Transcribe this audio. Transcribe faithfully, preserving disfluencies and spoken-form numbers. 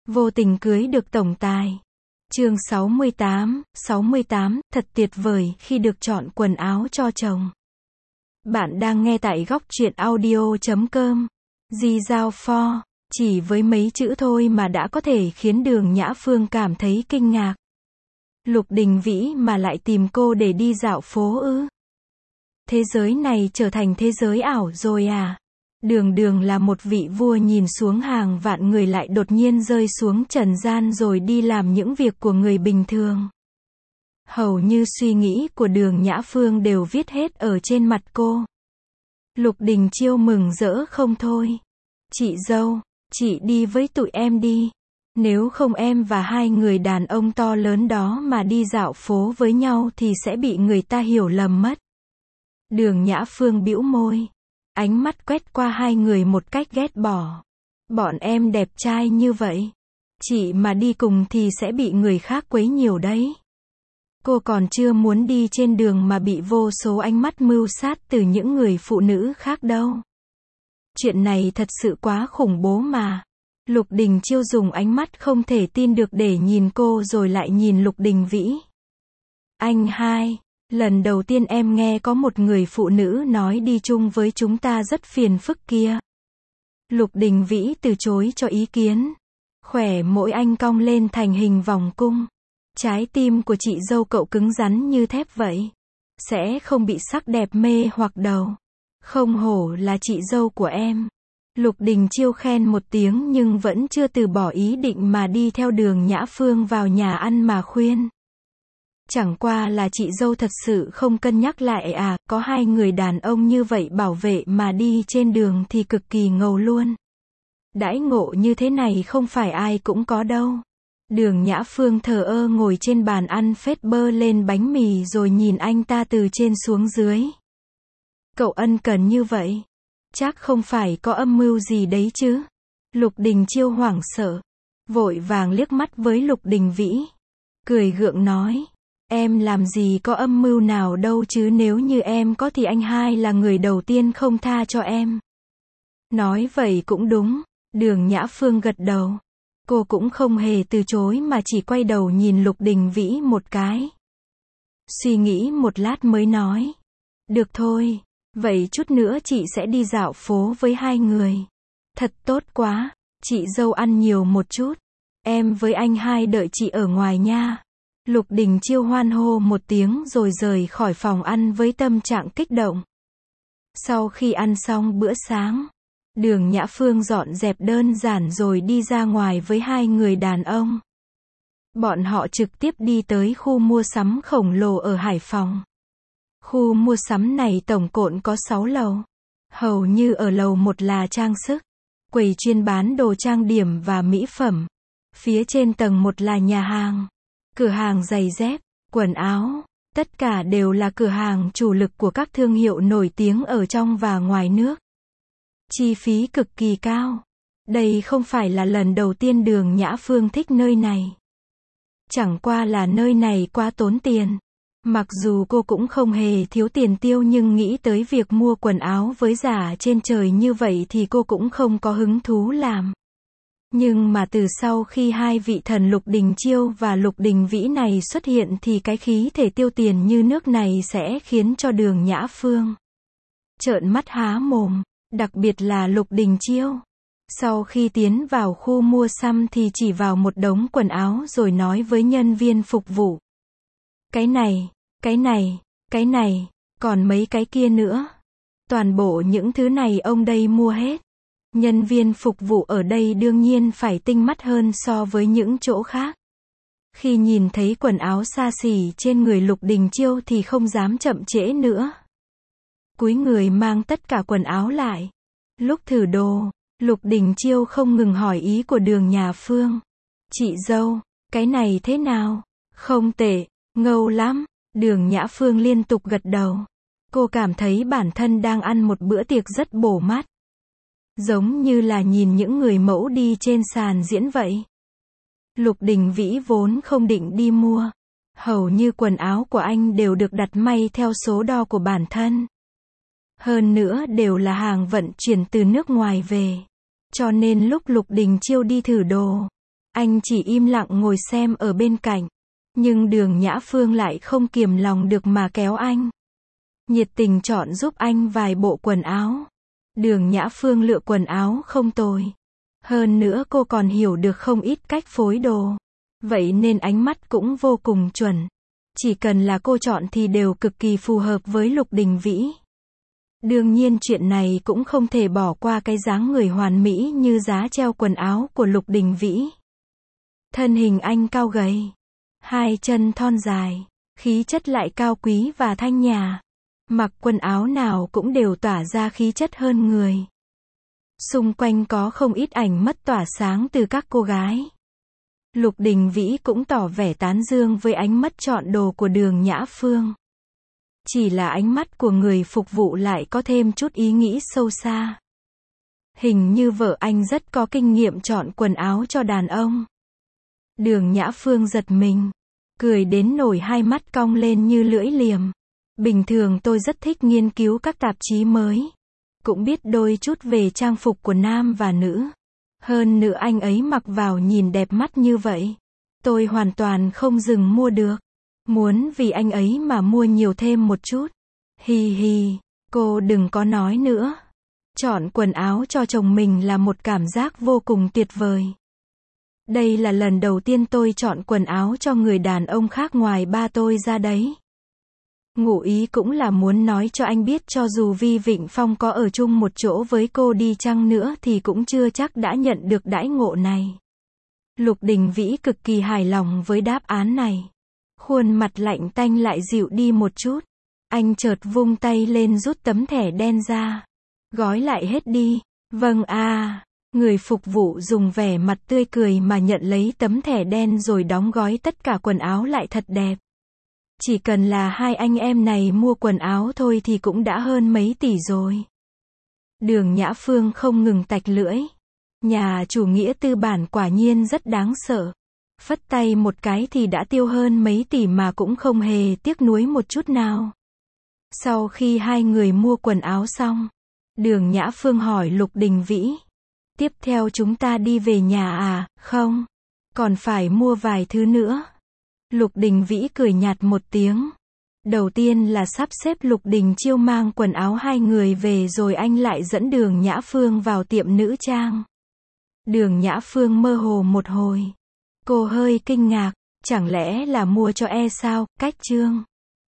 Vô tình cưới được tổng tài. Chương sáu mươi tám, sáu mươi tám, thật tuyệt vời khi được chọn quần áo cho chồng. Bạn đang nghe tại góc truyện audio chấm com. Di Giao For, chỉ với mấy chữ thôi mà đã có thể khiến Đường Nhã Phương cảm thấy kinh ngạc. Lục Đình Vĩ mà lại tìm cô để đi dạo phố ư? Thế giới này trở thành thế giới ảo rồi à? Đường đường là một vị vua nhìn xuống hàng vạn người lại đột nhiên rơi xuống trần gian rồi đi làm những việc của người bình thường. Hầu như suy nghĩ của Đường Nhã Phương đều viết hết ở trên mặt cô. Lục Đình Chiêu mừng rỡ không thôi. Chị dâu, chị đi với tụi em đi. Nếu không em và hai người đàn ông to lớn đó mà đi dạo phố với nhau thì sẽ bị người ta hiểu lầm mất. Đường Nhã Phương bĩu môi. Ánh mắt quét qua hai người một cách ghét bỏ. Bọn em đẹp trai như vậy. Chị mà đi cùng thì sẽ bị người khác quấy nhiều đấy. Cô còn chưa muốn đi trên đường mà bị vô số ánh mắt mưu sát từ những người phụ nữ khác đâu. Chuyện này thật sự quá khủng bố mà. Lục Đình Chiêu dùng ánh mắt không thể tin được để nhìn cô rồi lại nhìn Lục Đình Vĩ. Anh hai, lần đầu tiên em nghe có một người phụ nữ nói đi chung với chúng ta rất phiền phức kia. Lục Đình Vĩ từ chối cho ý kiến. Khỏe môi anh cong lên thành hình vòng cung. Trái tim của chị dâu cậu cứng rắn như thép vậy. Sẽ không bị sắc đẹp mê hoặc đầu. Không hổ là chị dâu của em. Lục Đình Chiêu khen một tiếng nhưng vẫn chưa từ bỏ ý định mà đi theo Đường Nhã Phương vào nhà ăn mà khuyên. Chẳng qua là chị dâu thật sự không cân nhắc lại à, có hai người đàn ông như vậy bảo vệ mà đi trên đường thì cực kỳ ngầu luôn. Đãi ngộ như thế này không phải ai cũng có đâu. Đường Nhã Phương thờ ơ ngồi trên bàn ăn phết bơ lên bánh mì rồi nhìn anh ta từ trên xuống dưới. Cậu ân cần như vậy. Chắc không phải có âm mưu gì đấy chứ. Lục Đình Chiêu hoảng sợ. Vội vàng liếc mắt với Lục Đình Vĩ. Cười gượng nói. Em làm gì có âm mưu nào đâu chứ, nếu như em có thì anh hai là người đầu tiên không tha cho em. Nói vậy cũng đúng. Đường Nhã Phương gật đầu. Cô cũng không hề từ chối mà chỉ quay đầu nhìn Lục Đình Vĩ một cái. Suy nghĩ một lát mới nói. Được thôi, vậy chút nữa chị sẽ đi dạo phố với hai người. Thật tốt quá, chị dâu ăn nhiều một chút. Em với anh hai đợi chị ở ngoài nha. Lục Đình Chiêu hoan hô một tiếng rồi rời khỏi phòng ăn với tâm trạng kích động. Sau khi ăn xong bữa sáng, Đường Nhã Phương dọn dẹp đơn giản rồi đi ra ngoài với hai người đàn ông. Bọn họ trực tiếp đi tới khu mua sắm khổng lồ ở Hải Phòng. Khu mua sắm này tổng cộng có sáu lầu. Hầu như ở lầu một là trang sức, quầy chuyên bán đồ trang điểm và mỹ phẩm. Phía trên tầng một là nhà hàng, cửa hàng giày dép, quần áo. Tất cả đều là cửa hàng chủ lực của các thương hiệu nổi tiếng ở trong và ngoài nước. Chi phí cực kỳ cao. Đây không phải là lần đầu tiên Đường Nhã Phương thích nơi này. Chẳng qua là nơi này quá tốn tiền. Mặc dù cô cũng không hề thiếu tiền tiêu nhưng nghĩ tới việc mua quần áo với giá trên trời như vậy thì cô cũng không có hứng thú làm. Nhưng mà từ sau khi hai vị thần Lục Đình Chiêu và Lục Đình Vĩ này xuất hiện thì cái khí thể tiêu tiền như nước này sẽ khiến cho Đường Nhã Phương trợn mắt há mồm. Đặc biệt là Lục Đình Chiêu. Sau khi tiến vào khu mua sắm thì chỉ vào một đống quần áo rồi nói với nhân viên phục vụ. Cái này, cái này, cái này, còn mấy cái kia nữa. Toàn bộ những thứ này ông đây mua hết. Nhân viên phục vụ ở đây đương nhiên phải tinh mắt hơn so với những chỗ khác. Khi nhìn thấy quần áo xa xỉ trên người Lục Đình Chiêu thì không dám chậm trễ nữa. Cúi người mang tất cả quần áo lại. Lúc thử đồ, Lục Đình Chiêu không ngừng hỏi ý của Đường Nhã Phương. Chị dâu, cái này thế nào? Không tệ, ngầu lắm. Đường Nhã Phương liên tục gật đầu. Cô cảm thấy bản thân đang ăn một bữa tiệc rất bổ mắt. Giống như là nhìn những người mẫu đi trên sàn diễn vậy. Lục Đình Vĩ vốn không định đi mua. Hầu như quần áo của anh đều được đặt may theo số đo của bản thân. Hơn nữa đều là hàng vận chuyển từ nước ngoài về. Cho nên lúc Lục Đình Chiêu đi thử đồ, Anh chỉ im lặng ngồi xem ở bên cạnh. Nhưng Đường Nhã Phương lại không kiềm lòng được mà kéo anh. Nhiệt tình chọn giúp anh vài bộ quần áo. Đường Nhã Phương lựa quần áo không tồi. Hơn nữa cô còn hiểu được không ít cách phối đồ. Vậy nên ánh mắt cũng vô cùng chuẩn. Chỉ cần là cô chọn thì đều cực kỳ phù hợp với Lục Đình Vĩ. Đương nhiên chuyện này cũng không thể bỏ qua cái dáng người hoàn mỹ như giá treo quần áo của Lục Đình Vĩ. Thân hình anh cao gầy, hai chân thon dài, khí chất lại cao quý và thanh nhã. Mặc quần áo nào cũng đều tỏa ra khí chất hơn người. Xung quanh có không ít ảnh mất tỏa sáng từ các cô gái. Lục Đình Vĩ cũng tỏ vẻ tán dương với ánh mắt chọn đồ của Đường Nhã Phương. Chỉ là ánh mắt của người phục vụ lại có thêm chút ý nghĩ sâu xa. Hình như vợ anh rất có kinh nghiệm chọn quần áo cho đàn ông. Đường Nhã Phương giật mình, cười đến nổi hai mắt cong lên như lưỡi liềm. Bình thường tôi rất thích nghiên cứu các tạp chí mới. Cũng biết đôi chút về trang phục của nam và nữ. Hơn nữa anh ấy mặc vào nhìn đẹp mắt như vậy. Tôi hoàn toàn không dừng mua được. Muốn vì anh ấy mà mua nhiều thêm một chút. Hi hi, cô đừng có nói nữa. Chọn quần áo cho chồng mình là một cảm giác vô cùng tuyệt vời. Đây là lần đầu tiên tôi chọn quần áo cho người đàn ông khác ngoài ba tôi ra đấy. Ngụ ý cũng là muốn nói cho anh biết cho dù Vi Vịnh Phong có ở chung một chỗ với cô đi chăng nữa thì cũng chưa chắc đã nhận được đãi ngộ này. Lục Đình Vĩ cực kỳ hài lòng với đáp án này. Khuôn mặt lạnh tanh lại dịu đi một chút. Anh chợt vung tay lên rút tấm thẻ đen ra. Gói lại hết đi. Vâng a. À. Người phục vụ dùng vẻ mặt tươi cười mà nhận lấy tấm thẻ đen rồi đóng gói tất cả quần áo lại thật đẹp. Chỉ cần là hai anh em này mua quần áo thôi thì cũng đã hơn mấy tỷ rồi. Đường Nhã Phương không ngừng tạch lưỡi. Nhà chủ nghĩa tư bản quả nhiên rất đáng sợ. Phất tay một cái thì đã tiêu hơn mấy tỷ mà cũng không hề tiếc nuối một chút nào. Sau khi hai người mua quần áo xong, Đường Nhã Phương hỏi Lục Đình Vĩ. Tiếp theo chúng ta đi về nhà à? Không. Còn phải mua vài thứ nữa. Lục Đình Vĩ cười nhạt một tiếng. Đầu tiên là sắp xếp Lục Đình Chiêu mang quần áo hai người về rồi anh lại dẫn Đường Nhã Phương vào tiệm nữ trang. Đường Nhã Phương mơ hồ một hồi. Cô hơi kinh ngạc, chẳng lẽ là mua cho e sao, cách chương.